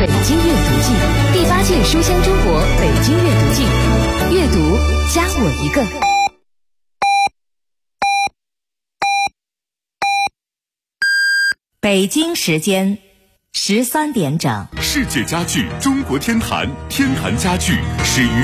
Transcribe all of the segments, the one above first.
京阅读季，第8届书香中国北京阅读季，阅读加我一个。 北京时间13点整。 世界家具中国天坛，天坛家具始于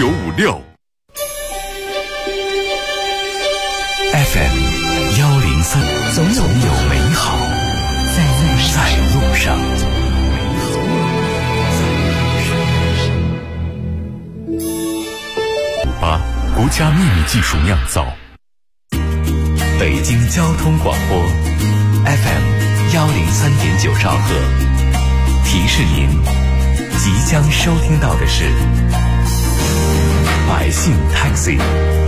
1956。FM 103，总有美好在路上。58国家秘密技术酿造。北京交通广播 FM 103.9兆赫，提示您即将收听到的是百姓 Taxi。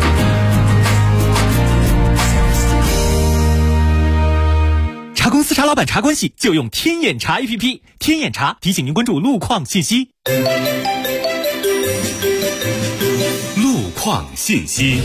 茶公司茶老板茶关系就用天眼查 APP， 天眼查提醒您关注路况信息。 路况信息。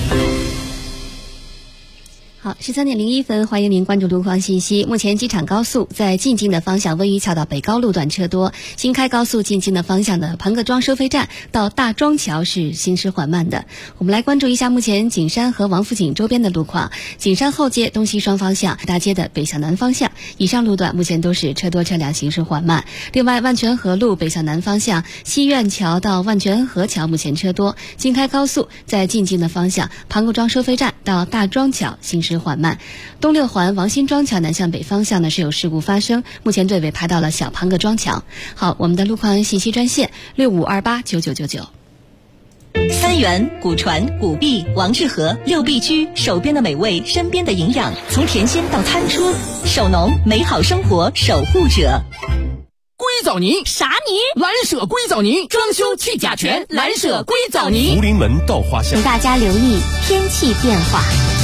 好，13:01，欢迎您关注路况信息。目前机场高速在进京的方向温榆桥到北高路段车多，新开高速进京的方向的盘各庄收费站到大庄桥是行驶缓慢的。我们来关注一下目前景山和王府井周边的路况。景山后街东西双方向大街的北向南方向以上路段目前都是车多车辆行驶缓慢。另外，万泉河路北向南方向西苑桥到万泉河桥目前车多，新开高速在进京的方向盘各庄收费站到大庄桥行驶缓慢。东六环王辛庄桥南向北方向呢是有事故发生，目前队尾排到了小盘各庄桥。好，我们的路况信息专线65289999。 三元、古传、古碧、王致和6必居，手边的美味，身边的营养，从甜鲜到餐出，手农美好生活守护者。 硅藻泥啥泥？ 蓝舍硅藻泥，装修去甲醛，蓝舍硅藻泥。 福临门稻花香。 请大家留意天气变化。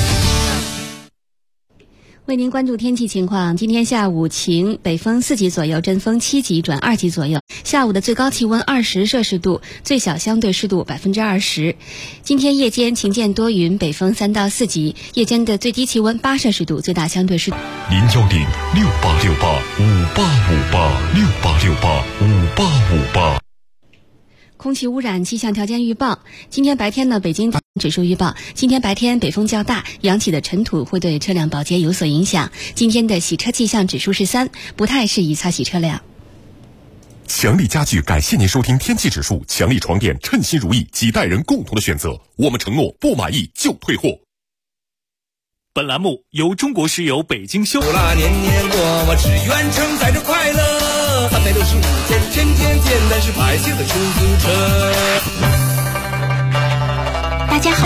为您关注天气情况，今天下午晴，北风4级左右，阵风7级转2级左右。下午的最高气温20摄氏度，最小相对湿度20%。今天夜间晴间多云，北风3到4级，夜间的最低气温8摄氏度，最大相对湿度。 010686858586868 空气污染气象条件预报，今天白天呢，北京指数预报，今天白天北风较大，扬起的尘土会对车辆保洁有所影响。今天的洗车气象指数是3，不太适宜擦洗车辆。 强力家具感谢您收听天气指数，强力床垫称心如意，几代人共同的选择，我们承诺不满意就退货。 本栏目由中国石油北京修。 苦辣年年过，我只愿承载着快乐。365天，天天见，那是百姓的出租车。 大家好。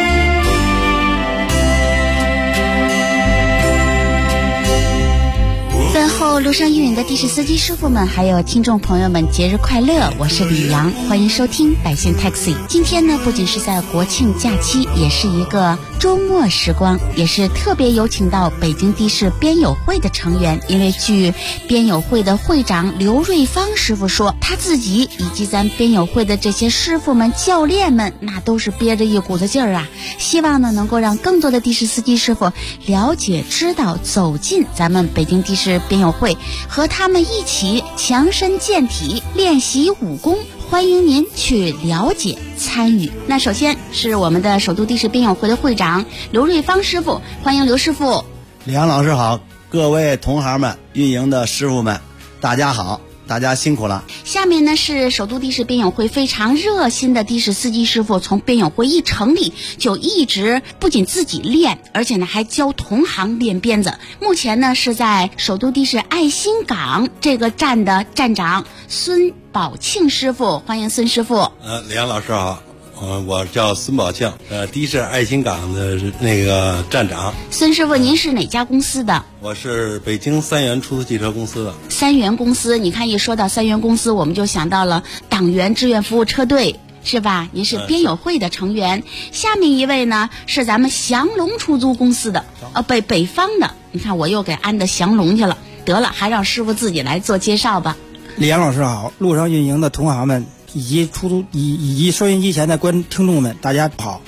问候路上运营的的士司机师傅们，还有听众朋友们，节日快乐！我是李阳，欢迎收听百姓 Taxi。今天呢，不仅是在国庆假期，也是一个周末时光，也是特别有请到北京的士编友会的成员。因为据编友会的会长刘瑞芳师傅说，他自己以及咱编友会的这些师傅们、教练们，那都是憋着一股子劲儿啊！希望呢，能够让更多的的士司机师傅了解、知道、走进咱们北京的士编友会，和他们一起强身健体，练习武功。欢迎您去了解参与。那首先是我们的首都的士编友会的会长刘瑞芳师傅，欢迎刘师傅。 李阳老师好，各位同行们、运营的师傅们，大家好，大家辛苦了。 下面呢是首都的士编友会非常热心的的士司机师傅，从编友会一成立就一直不仅自己练，而且呢还教同行练鞭子。目前呢是在首都的士爱心港这个站的站长孙宝庆师傅，欢迎孙师傅。 李阳老师好。我叫孙宝庆，的士爱心港的那个站长。 孙师傅，您是哪家公司的？ 我是北京三元出租汽车公司的。 三元公司，你看一说到三元公司，我们就想到了党员志愿服务车队，是吧？您是编友会的成员。下面一位呢是咱们祥龙出租公司的，北方的。你看我又给安的祥龙去了，得了，还让师傅自己来做介绍吧。 李阳老师好，路上运营的同行们以及收音机前的听众们，大家好，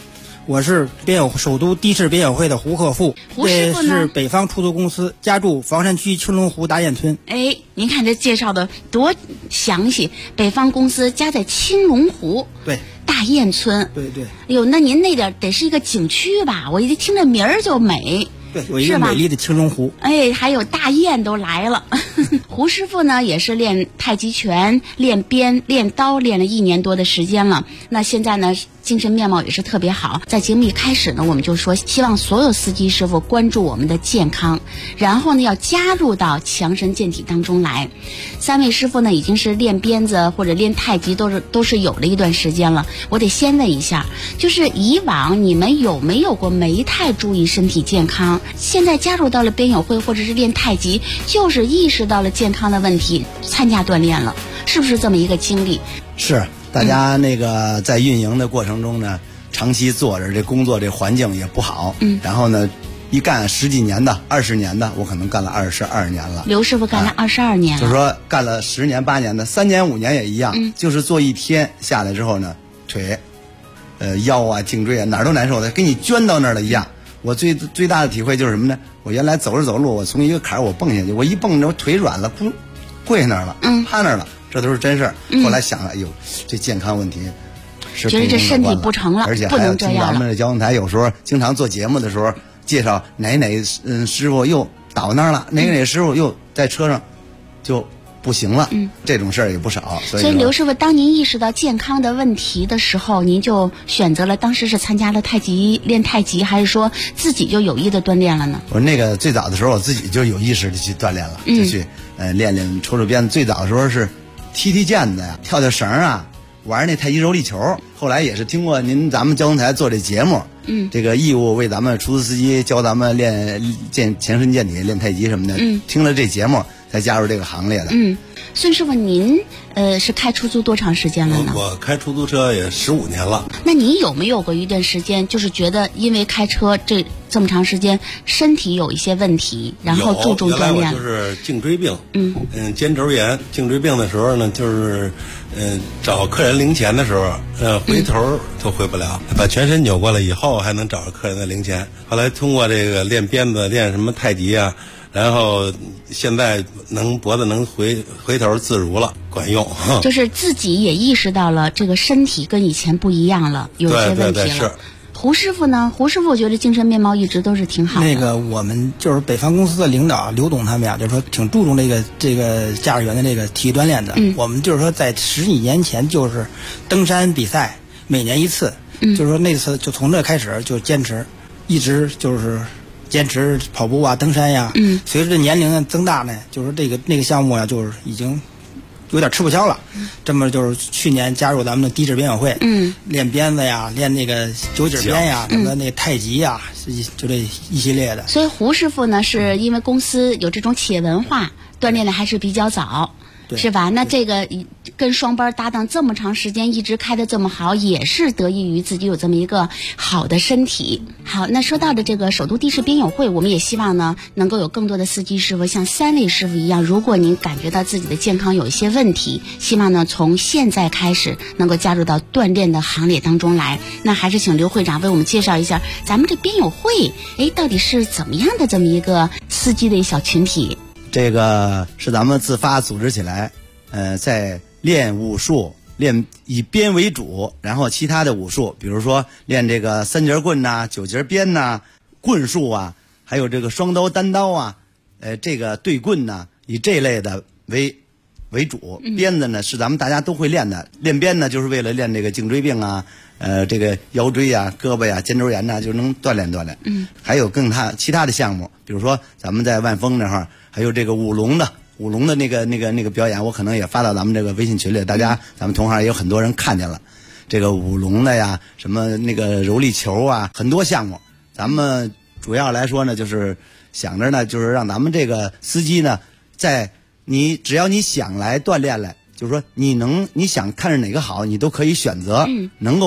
我是首都的士边友会的胡克富， 胡师傅呢是北方出租公司，家住房山区青龙湖大雁村。 哎，您看这介绍的多详细，北方公司家在青龙湖， 对， 大雁村， 对对。 哎呦，那您那点得是一个景区吧？我一听这名儿就美。 对，有一个美丽的青龙湖。 哎，还有大雁都来了。胡师傅呢，也是练太极拳、练鞭、练刀，练了1年多的时间了。那现在呢，精神面貌也是特别好。在节目一开始呢，我们就说希望所有司机师傅关注我们的健康，然后呢要加入到强身健体当中来。3位师傅呢已经是练鞭子或者练太极都是有了一段时间了。我得先问一下，就是以往你们有没有过没太注意身体健康？现在加入到了边友会或者是练太极，就是意识到了健康的问题，参加锻炼了，是不是这么一个经历？ 是，大家那个在运营的过程中呢，长期坐着，这工作这环境也不好，然后呢，一干10几年的、20年的，我可能干了22年了。 刘师傅干了22年了， 就是说干了10年8年的，3年5年也一样，就是坐一天下来之后呢，腿、腰啊、颈椎啊哪儿都难受的，给你捐到那儿了一样。我最大的体会就是什么呢？我原来走着走路，我从一个坎儿我蹦下去，我一蹦着我腿软了，跪那儿了，趴那儿了，这都是真事儿。后来想了，哎呦，这健康问题是觉得这身体不成了， 而且还有听咱们的交通台有时候经常做节目的时候介绍哪师傅又倒那儿了，哪师傅又在车上就不行了，这种事儿也不少。所以刘师傅，当您意识到健康的问题的时候，您就选择了当时是参加了练太极，还是说自己就有意的锻炼了呢？ 我那个最早的时候，我自己就有意识的去锻炼了，就去练抽鞭子。最早的时候是踢毽子呀，跳绳啊，玩那太极柔力球。后来也是听过咱们交通台做这节目，这个义务为咱们出租司机教咱们强身健体、练太极什么的，听了这节目才加入这个行列的。 孙师傅，您是开出租多长时间了呢？ 我开出租车也15年了。 那你有没有过一段时间，就是觉得因为开车这么长时间，身体有一些问题，然后注重锻炼？ 原来我就是颈椎病，肩轴炎、颈椎病的时候呢，就是找客人零钱的时候，回头都回不了，把全身扭过来以后还能找着客人的零钱。后来通过这个练鞭子、练什么太极啊。然后现在脖子能回头自如了，管用。 就是自己也意识到了这个身体跟以前不一样了，有些问题了。 对，是。 胡师傅呢？胡师傅我觉得精神面貌一直都是挺好的。 那个我们就是北方公司的领导刘董他们呀，就是说挺注重这个驾驶员的这个体育锻炼的。我们就是说在10几年前就是登山比赛，每年一次，就是说那次就从这开始就坚持，一直就是坚持跑步啊、登山呀。随着年龄的增大呢，就是那个项目呀，就是已经有点吃不消了。这么就是去年加入咱们的的士边友会，练鞭子呀，练那个九节鞭呀，什么那个太极呀，就这一系列的。 所以胡师傅呢，是因为公司有这种企业文化，锻炼的还是比较早。是吧？那这个跟双班搭档这么长时间，一直开得这么好，也是得益于自己有这么一个好的身体。好，那说到的这个首都的士边友会，我们也希望呢，能够有更多的司机师傅像3位师傅一样，如果您感觉到自己的健康有一些问题，希望呢从现在开始能够加入到锻炼的行列当中来。那还是请刘会长为我们介绍一下咱们这边友会，到底是怎么样的这么一个司机的一小群体？ 这个是咱们自发组织起来，在练武术，练以鞭为主，然后其他的武术，比如说练这个3节棍呐、9节鞭呐、棍术啊，还有这个双刀、单刀啊，这个对棍呐，以这类的为主。鞭子呢是咱们大家都会练的，练鞭呢就是为了练这个颈椎病啊，这个腰椎呀、胳膊呀、肩周炎呐，就能锻炼锻炼。还有其他的项目，比如说咱们在万丰那会儿。还有这个舞龙的那个表演，我可能也发到咱们这个微信群里，咱们同行也有很多人看见了。这个舞龙的呀，什么那个柔力球啊，很多项目。咱们主要来说呢，就是想着呢，就是让咱们这个司机呢，只要你想来锻炼来，就是说你想看着哪个好，你都可以选择，能够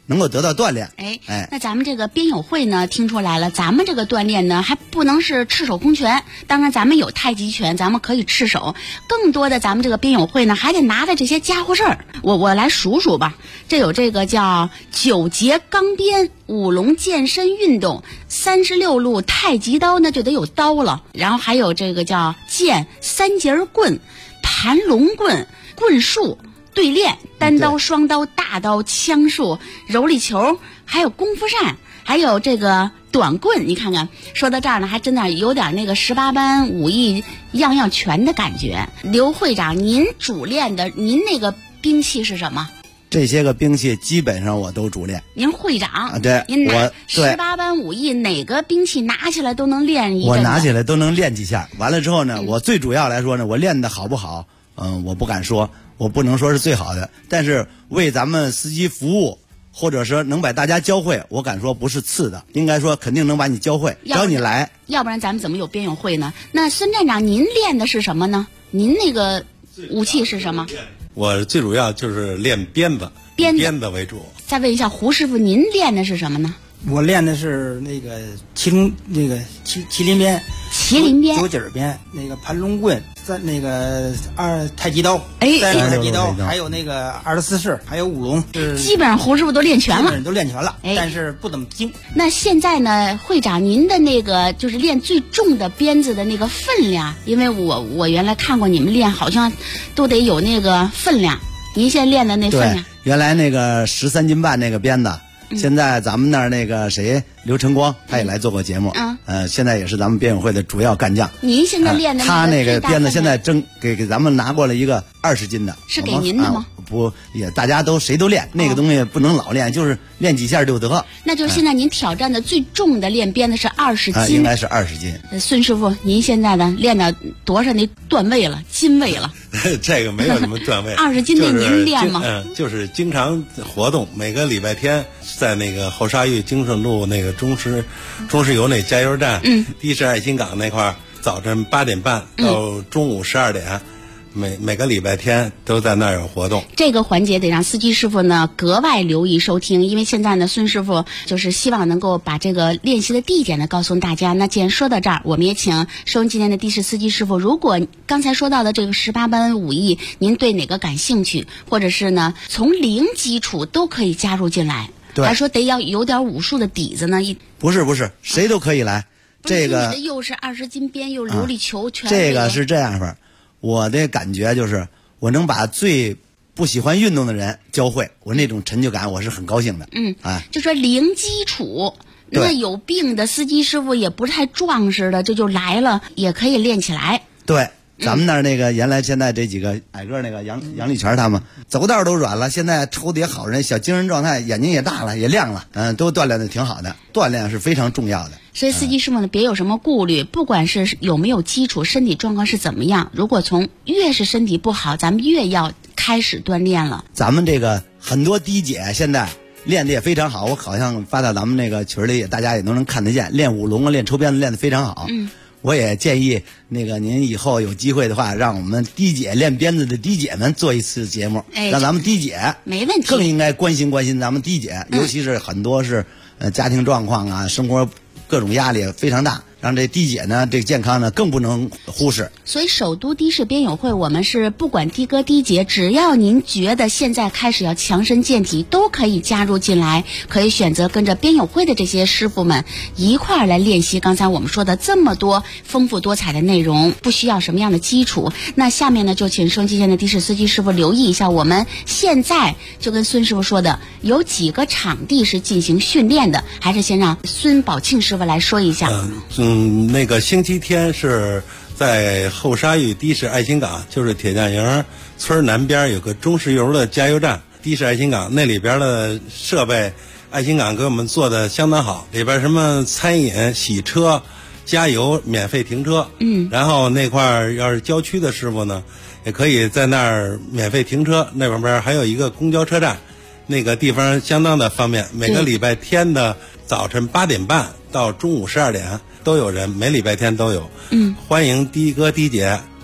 能够得到锻炼。 那咱们这个编友会呢，听出来了，咱们这个锻炼呢还不能是赤手空拳，当然咱们有太极拳，咱们可以赤手，更多的咱们这个编友会呢还得拿着这些家伙事儿。我来数数吧，这有这个叫9节钢鞭、舞龙健身运动、36路太极刀，那就得有刀了，然后还有这个叫剑、3节棍、盘龙棍、棍术、对练、单刀、双刀、大刀、枪术、柔力球，还有功夫扇，还有这个短棍。你看看，说到这儿呢，还真的有点那个18般武艺样样全的感觉。刘会长，您主练的，您那个兵器是什么？ 这些个兵器基本上我都主练。 您会长， 对， 您拿18般武艺，哪个兵器拿起来都能练一阵。 我拿起来都能练几下。完了之后呢，我最主要来说呢，我练的好不好？我不敢说，我不能说是最好的，但是为咱们司机服务，或者说能把大家教会，我敢说不是次的，应该说肯定能把你教会，只要你来。 要不然咱们怎么有编友会呢？那孙站长，您练的是什么呢？您那个武器是什么？ 我最主要就是练鞭子，鞭子为主。 再问一下胡师傅，您练的是什么呢？ 我练的是那个麒麟鞭、 麒麟鞭、 九节鞭，那个盘龙棍，那个太极刀，3太极刀，还有那个24式，还有舞龙， 基本上胡师傅都练全了， 基本上都练全了，但是不怎么精。 那现在呢，会长，您的那个就是练最重的鞭子的那个分量，因为我原来看过你们练，好像都得有那个分量。您现在练的那分量？ 对，原来那个13斤半那个鞭子。现在咱们那儿那个谁刘晨光他也来做过节目，现在也是咱们编友会的主要干将。 您现在练的他那个鞭子现在给咱们拿过来一个20斤的， 是给您的吗？ 不，也大家谁都练，那个东西不能老练，就是练几下就得。 那就是现在您挑战的最重的练鞭的是20斤， 应该是20斤。 孙师傅，您现在的练到多少那段位了？斤位了？ 这个没有什么段位。 20斤那您练吗？ 就是经常活动，每个礼拜天在那个后沙峪精顺路那个中石油那加油站，的士爱心港那块儿，早晨8点半到中午12点。每个礼拜天都在那儿有活动， 这个环节得让司机师傅呢格外留意收听，因为现在呢孙师傅就是希望能够把这个练习的地点呢告诉大家。那既然说到这儿，我们也请收音机前的的士司机师傅，如果刚才说到的这个18般武艺，您对哪个感兴趣，或者是呢从零基础都可以加入进来。 对， 还说得要有点武术的底子呢？ 不是，谁都可以来。这个又是20斤鞭，又柔力球，全这个是这样法。我的感觉就是，我能把最不喜欢运动的人教会，我那种成就感我是很高兴的。 就说零基础，那有病的司机师傅也不太壮实的，这就来了，也可以练起来。 对。咱们那儿那个原来现在这几个矮个那个杨立全他们走道都软了，现在抽的也好人，小精神状态，眼睛也大了，也亮了，都锻炼的挺好的，锻炼是非常重要的。 所以司机师傅呢，别有什么顾虑，不管是有没有基础，身体状况是怎么样，如果越是身体不好，咱们越要开始锻炼了。 咱们这个很多滴姐现在练的也非常好，我好像发到咱们那个群里，大家也都能看得见，练舞龙啊，练抽鞭子练得非常好。我也建议那个您以后有机会的话，让我们滴姐练鞭子的滴姐们做一次节目，让咱们滴姐没问题， 更应该关心咱们滴姐，尤其是很多是家庭状况啊，生活各种压力非常大，让这的姐呢，这个健康呢更不能忽视。 所以首都的士编友会，我们是不管的哥的姐，只要您觉得现在开始要强身健体，都可以加入进来，可以选择跟着编友会的这些师傅们一块儿来练习刚才我们说的这么多丰富多彩的内容，不需要什么样的基础。那下面呢，就请收音机前的的士司机师傅留意一下，我们现在就跟孙师傅说的，有几个场地是进行训练的，还是先让孙宝庆师傅来说一下。 那个星期天是在后沙峪的士爱心港，就是铁匠营村南边有个中石油的加油站，的士爱心港那里边的设备，爱心港给我们做的相当好，里边什么餐饮、洗车、加油、免费停车。然后那块儿要是郊区的师傅呢，也可以在那儿免费停车，那旁边还有一个公交车站，那个地方相当的方便。每个礼拜天的早晨8点半到中午12点都有人，每礼拜天都有。欢迎的哥的姐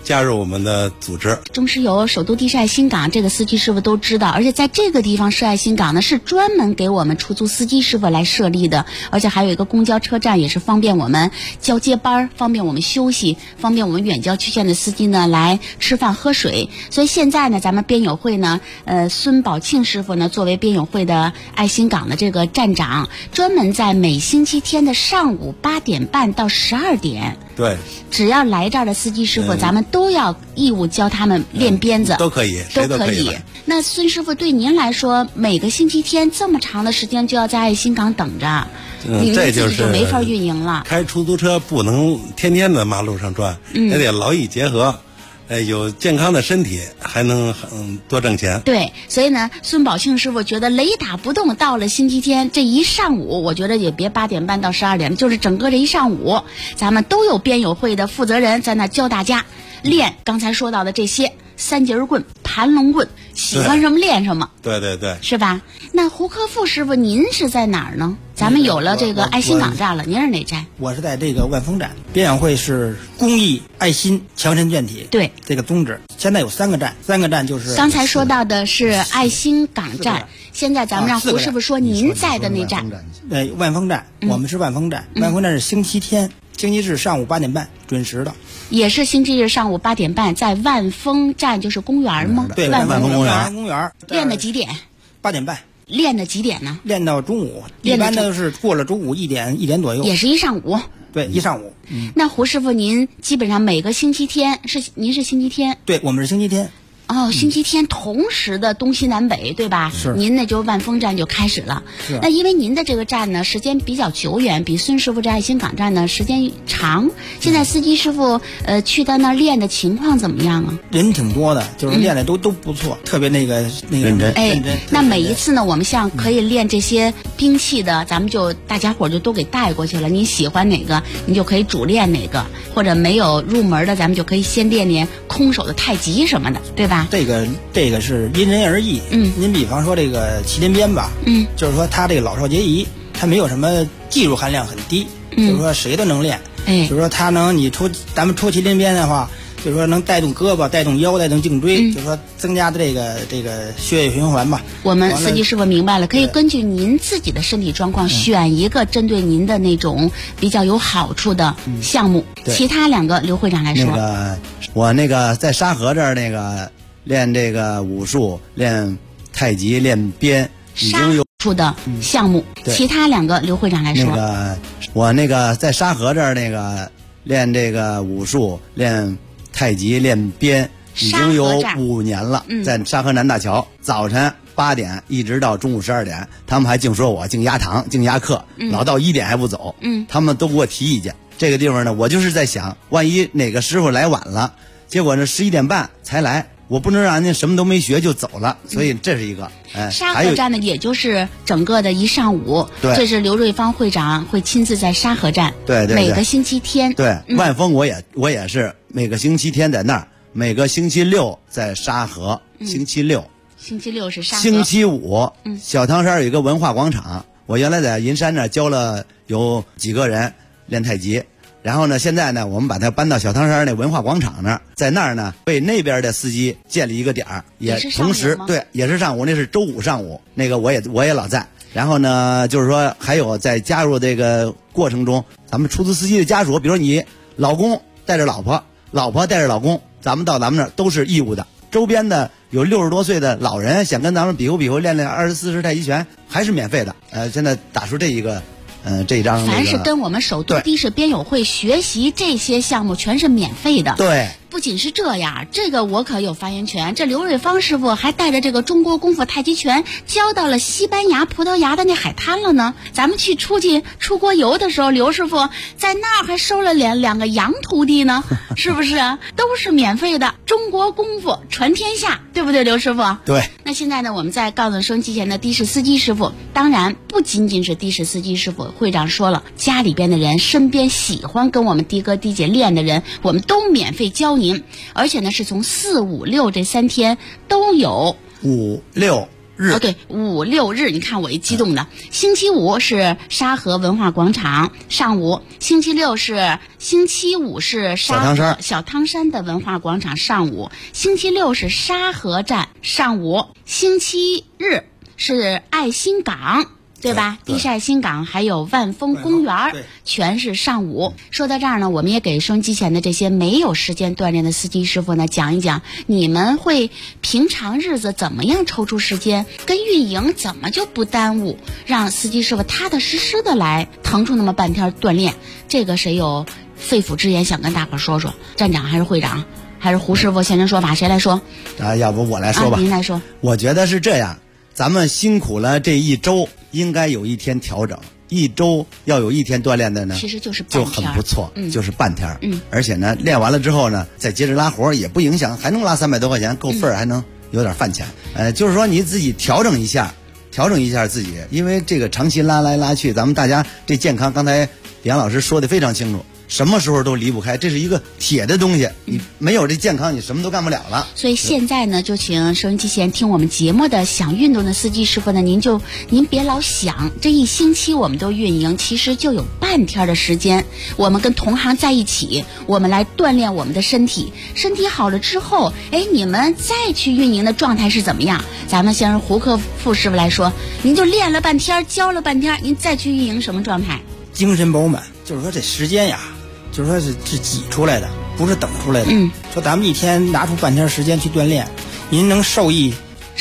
加入我们的组织。 中石油首都地市爱心港这个司机师傅都知道，而且在这个地方设爱心港呢，是专门给我们出租司机师傅来设立的，而且还有一个公交车站，也是方便我们交接班，方便我们休息，方便我们远郊区县的司机呢来吃饭喝水。所以现在呢，咱们边友会呢，孙宝庆师傅呢作为边友会的爱心港的这个站长，专门在每星期天的上午8点半到12点。 对， 只要来这儿的司机师傅，咱们都要义务教他们练鞭子， 都可以，谁都可以。 那孙师傅对您来说，每个星期天这么长的时间就要在爱心港等着，你们自己就没法运营了。 开出租车不能天天在马路上转，也得劳逸结合。有健康的身体，还能多挣钱。 对，所以呢，孙宝庆师傅觉得雷打不动，到了星期天这一上午，我觉得也别8点半到12点，就是整个这一上午，咱们都有边友会的负责人在那教大家练刚才说到的这些3节棍、盘龙棍，喜欢什么练什么。 对对对， 是吧？那胡克富师傅，您是在哪儿呢？咱们有了这个爱心港站了，您是哪站？ 我是在这个万丰站。边友会是公益、爱心、强身健体， 对这个宗旨。现在有3个站，3个站就是刚才说到的是爱心港站，现在咱们让胡师傅说您在的那站。 万丰站，我们是万丰站。万丰站是星期天、星期日上午8点半准时的。 也是星期日上午8点半，在万丰站，就是公园吗？ 对，万丰公园。 练到几点 ？8点半。 练到几点呢？ 练到中午，一般都是过了中午1点左右。 也是一上午。 对，一上午。 那胡师傅，您基本上每个星期天您是星期天？ 对，我们是星期天。 哦，星期天同时的东西南北，对吧？ 是。 您那就万丰站就开始了。 是。 那因为您的这个站呢，时间比较久远，比孙师傅这爱心港站呢时间长。现在司机师傅去到那儿练的情况怎么样啊？ 人挺多的，就是练的都不错，特别那个认真。 那每一次呢，我们像可以练这些兵器的，咱们就大家伙就都给带过去了。你喜欢哪个，你就可以主练哪个，或者没有入门的，咱们就可以先练练空手的太极什么的，对吧？ 这个是因人而异。您比方说这个麒麟鞭吧，就是说它这个老少皆宜，它没有什么技术含量很低，就是说谁都能练。就是说它能咱们出麒麟鞭的话，就是说能带动胳膊、带动腰、带动颈椎，就是说增加的这个血液循环吧。 我们司机师傅明白了，可以根据您自己的身体状况选一个针对您的那种比较有好处的项目。其他2个刘会长来说。 我在沙河这儿练这个武术、练太极、练鞭，已经有出的项目。其他2个刘会长来说。 我在沙河这儿练这个武术、练太极、练鞭，已经有5年了。在沙河南大桥，早晨8点一直到中午12点，他们还净说我净压堂、净压课，老到1点还不走。他们都给我提意见。这个地方呢，我就是在想，万一哪个师傅来晚了，结果呢11点半才来，我不能让人家什么都没学就走了，所以这是一个。 沙河站呢，也就是整个的一上午。 对， 这是刘瑞芳会长会亲自在沙河站。 对， 每个星期天。 对，万丰我也是每个星期天在那儿，每个星期六在沙河。星期六是沙河。 星期五，小汤山有一个文化广场，我原来在银山那儿教了有几个人练太极。然后呢，现在呢，我们把它搬到小汤山那文化广场那儿，在那儿呢，为那边的司机建立一个点儿，也同时对，也是上午，那是周五上午，我也老在。然后呢，就是说还有在加入这个过程中，咱们出租司机的家属，比如说你老公带着老婆，老婆带着老公，咱们到咱们那儿都是义务的。周边的有60多岁的老人想跟咱们比划比划，练练24式太极拳，还是免费的。现在打出这一个。这一张凡是跟我们首都的士边友会学习这些项目，全是免费的。 对， 不仅是这样，这个我可有发言权。这刘瑞芳师傅还带着这个中国功夫太极拳教到了西班牙、葡萄牙的那海滩了呢。咱们出国游的时候，刘师傅在那儿还收了两个洋徒弟呢，是不是啊？都是免费的，中国功夫传天下，对不对，刘师傅？ 对。 那现在呢，我们在告诉收音机前的的士司机师傅，当然不仅仅是的士司机师傅，会长说了，家里边的人，身边喜欢跟我们的哥的姐练的人，我们都免费教您，而且呢是从4、5、6这3天都有。 5、6、 日。 对，5、6日，你看我一激动的。星期五是沙河文化广场上午，星期五是小汤山的文化广场上午，星期六是沙河站上午，星期日是爱心港。对吧？地势爱心港还有万丰公园，全是上午。说到这儿呢，我们也给收音机前的这些没有时间锻炼的司机师傅呢讲一讲，你们会平常日子怎么样抽出时间，跟运营怎么就不耽误，让司机师傅踏踏实实的来腾出那么半天锻炼。这个谁有肺腑之言想跟大伙说说？站长还是会长还是胡师傅现身说法？谁来说？ 要不我来说吧。 您来说。 我觉得是这样，咱们辛苦了这一周，应该有一天调整，一周要有一天锻炼的呢， 其实就是半天， 就很不错，就是半天。而且呢，练完了之后呢，再接着拉活也不影响，还能拉300多块钱，够份儿，还能有点饭钱。就是说你自己调整一下自己，因为这个长期拉来拉去，咱们大家这健康，刚才李阳老师说的非常清楚。什么时候都离不开，这是一个铁的东西，你没有这健康，你什么都干不了了。 所以现在呢，就请收音机前听我们节目的想运动的司机师傅呢，您别老想这一星期我们都运营，其实就有半天的时间，我们跟同行在一起，我们来锻炼我们的身体，身体好了之后，你们再去运营的状态是怎么样？咱们先让胡克副师傅来说，您就练了半天，教了半天，您再去运营什么状态？ 精神饱满，就是说这时间呀。就是说是挤出来的，不是等出来的。说咱们一天拿出半天时间去锻炼，您能受益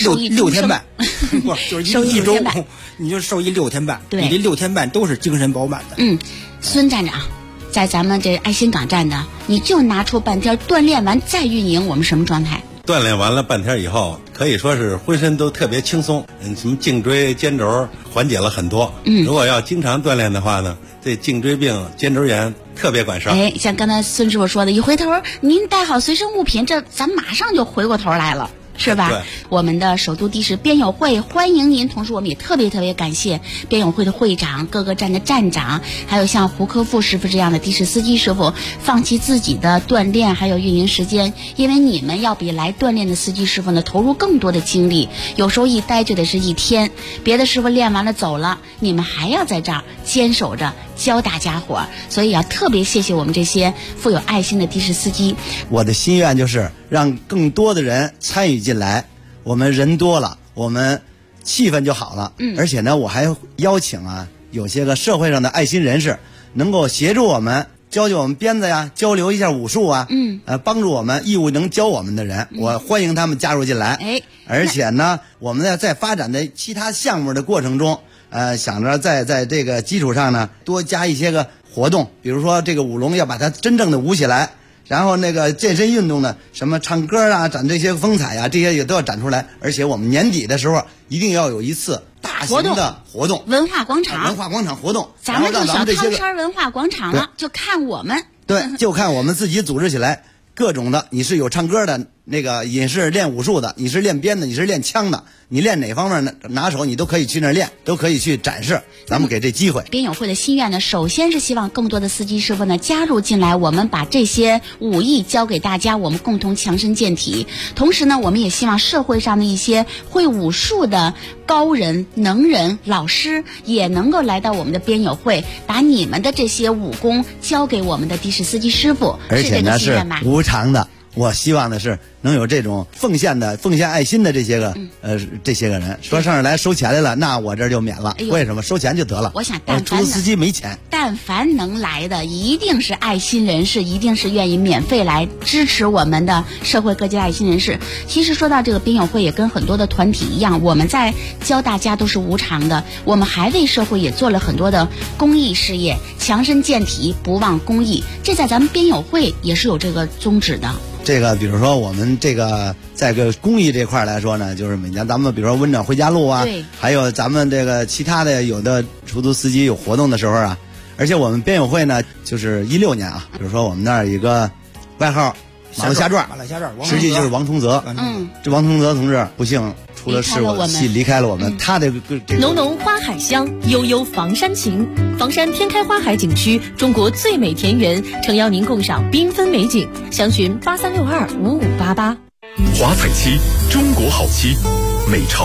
6天半，不就是一周，你就受益6天半。 对， 你这6天半都是精神饱满的。 孙站长，在咱们这爱心港站的，你就拿出半天锻炼完再运营，我们什么状态？ 锻炼完了半天以后，可以说是浑身都特别轻松，什么颈椎、肩轴缓解了很多。如果要经常锻炼的话呢，这颈椎病、肩周炎特别管事儿。 像刚才孙师傅说的，一回头您带好随身物品，这咱马上就回过头来了。是吧？ 对， 我们的首都的士边友会欢迎您，同时我们也特别感谢边友会的会长、各个站的站长，还有像胡科副师傅这样的的士司机师傅，放弃自己的锻炼还有运营时间，因为你们要比来锻炼的司机师傅呢投入更多的精力，有时候一待就得是1天，别的师傅练完了走了，你们还要在这儿坚守着教大家伙，所以特别谢谢我们这些富有爱心的的士司机。 我的心愿就是让更多的人参与进来，我们人多了，我们气氛就好了。而且呢，我还邀请有些个社会上的爱心人士能够协助我们，教我们鞭子呀，交流一下武术啊，帮助我们义务能教我们的人，我欢迎他们加入进来。而且呢，我们在发展的其他项目的过程中，想着在这个基础上呢，多加一些个活动，比如说这个舞龙要把它真正的舞起来，然后那个健身运动呢，什么唱歌啊，展这些风采啊，这些也都要展出来。而且我们年底的时候一定要有一次大型的活动， 文化广场活动， 咱们就小汤山文化广场了，就看我们。 对，就看我们自己组织起来，各种的，你是有唱歌的，那个你是练武术的，你是练鞭的，你是练枪的，你练哪方面拿手，你都可以去那儿练，都可以去展示。咱们给这机会。 边友会的心愿呢，首先是希望更多的司机师傅呢加入进来，我们把这些武艺教给大家，我们共同强身健体。同时呢，我们也希望社会上的一些会武术的高人、能人、老师也能够来到我们的边友会，把你们的这些武功交给我们的的士司机师傅。 而且呢是无偿的。我希望的是能有这种奉献爱心的这些个人，说上这来收钱来了，那我这就免了。为什么？收钱就得了。 我想出租司机没钱， 但凡能来的一定是爱心人士，一定是愿意免费来支持我们的社会各界爱心人士。其实说到这个边友会，也跟很多的团体一样，我们在教大家都是无偿的，我们还为社会也做了很多的公益事业，强身健体，不忘公益，这在咱们边友会也是有这个宗旨的。 这个比如说我们这个在个公益这块来说呢，就是每年咱们比如说温暖回家路啊，还有咱们这个其他的有的出租司机有活动的时候啊，而且我们边友会呢，就是16年比如说我们那儿有一个外号马路下转，实际就是王崇泽。这王崇泽同志不幸出了事故，离开了我们。他的浓浓花海香，悠悠房山情。房山天开花海景区，中国最美田园，诚邀您共赏缤纷美景。详询83625588。 华彩漆，中国好漆，美潮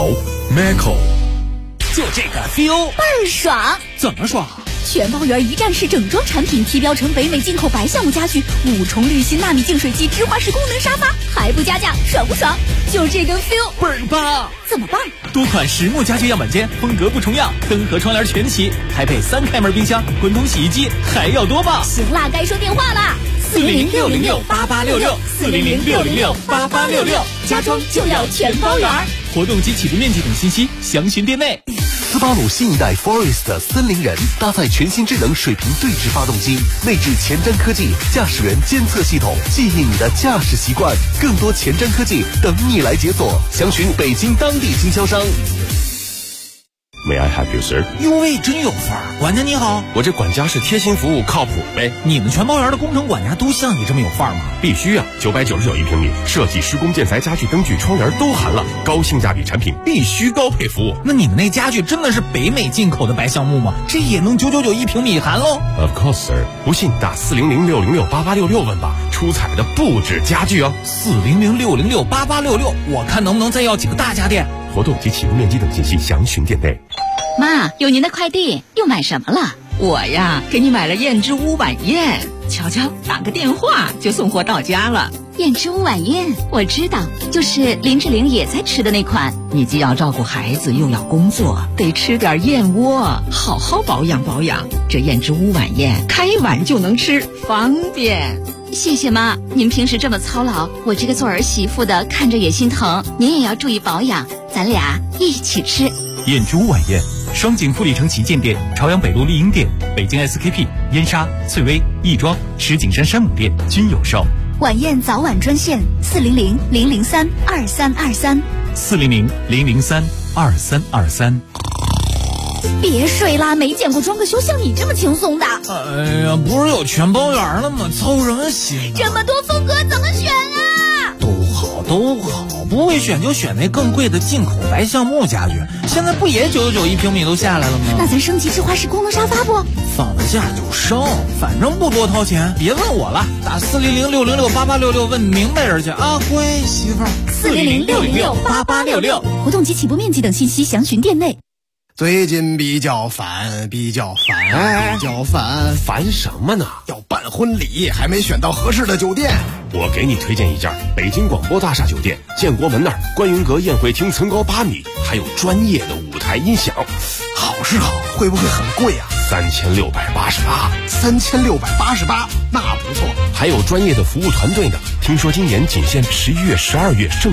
Macau， 就这个 feel 倍儿爽。 怎么爽？ 全包圆一站式整装产品，提标成北美进口白橡木家具，5重滤芯纳米净水机，直滑式功能沙发，还不加价，爽不爽？就这个 feel 倍儿棒！ 怎么办？ 多款实木家具样板间，风格不重样，灯和窗帘全齐，还配3开门冰箱、滚筒洗衣机，还要多棒！ 行啦，该说电话啦 ！400-606-8866，400-606-8866， 家装就要全包圆。 活动及起步面积等信息详询店内。 斯巴鲁新一代 Forest 森林人搭载全新智能水平对置发动机，内置前瞻科技驾驶员监测系统，记忆你的驾驶习惯。更多前瞻科技等你来解锁，详询北京当地经销商。May I help you, sir？ 哟喂，真有范儿！管家你好， 我这管家是贴心服务，靠谱呗。 你们全包圆的工程管家都像你这么有范儿吗？ 必须啊！999一平米，设计、施工、建材、家具、灯具、窗帘都含了，高性价比产品必须高配服务。 那你们那家具真的是北美进口的白橡木吗？这也能999一平米含喽 ？Of course, sir。不信打400-606-8866问吧，出彩的不止家具哦。 400-606-8866，我看能不能再要几个大家电。 活动及起步面积等信息详询店内。 妈，有您的快递，又买什么了？我呀，给你买了燕之屋晚宴，瞧瞧，打个电话就送货到家了。 燕之屋晚宴我知道，就是林志玲也在吃的那款。 你既要照顾孩子，又要工作，得吃点燕窝，好好保养保养。这燕之屋晚宴开碗就能吃，方便。 谢谢妈，您平时这么操劳，我这个做儿媳妇的看着也心疼。您也要注意保养，咱俩一起吃。 燕之屋晚宴，双井富力城旗舰店、朝阳北路丽婴店、北京 SKP、燕莎、翠微、亦庄、石景山山姆店均有售。 晚宴早晚专线400-003-2323。 400-003-2323。 别睡啦，没见过装个修像你这么轻松的。 哎呀，不是有全包圆了吗？操什么心啊？ 这么多风格怎么选啊？ 都好，不会选就选那更贵的进口白橡木家具。现在不也999一平米都下来了吗？ 那咱升级直滑式功能沙发不？ 放得下就升，反正不多掏钱。别问我了，打400-606-8866问明白人去啊，乖媳妇儿。 400-606-8866，活动及起步面积等信息详询店内。 最近比较烦， 烦什么呢？ 要办婚礼，还没选到合适的酒店。 我给你推荐一家北京广播大厦酒店，建国门那儿观云阁宴会厅层高8米，还有专业的舞台音响。 好是好，会不会很贵啊 ？3688， 那不错。 还有专业的服务团队呢。听说今年仅限11月、12月盛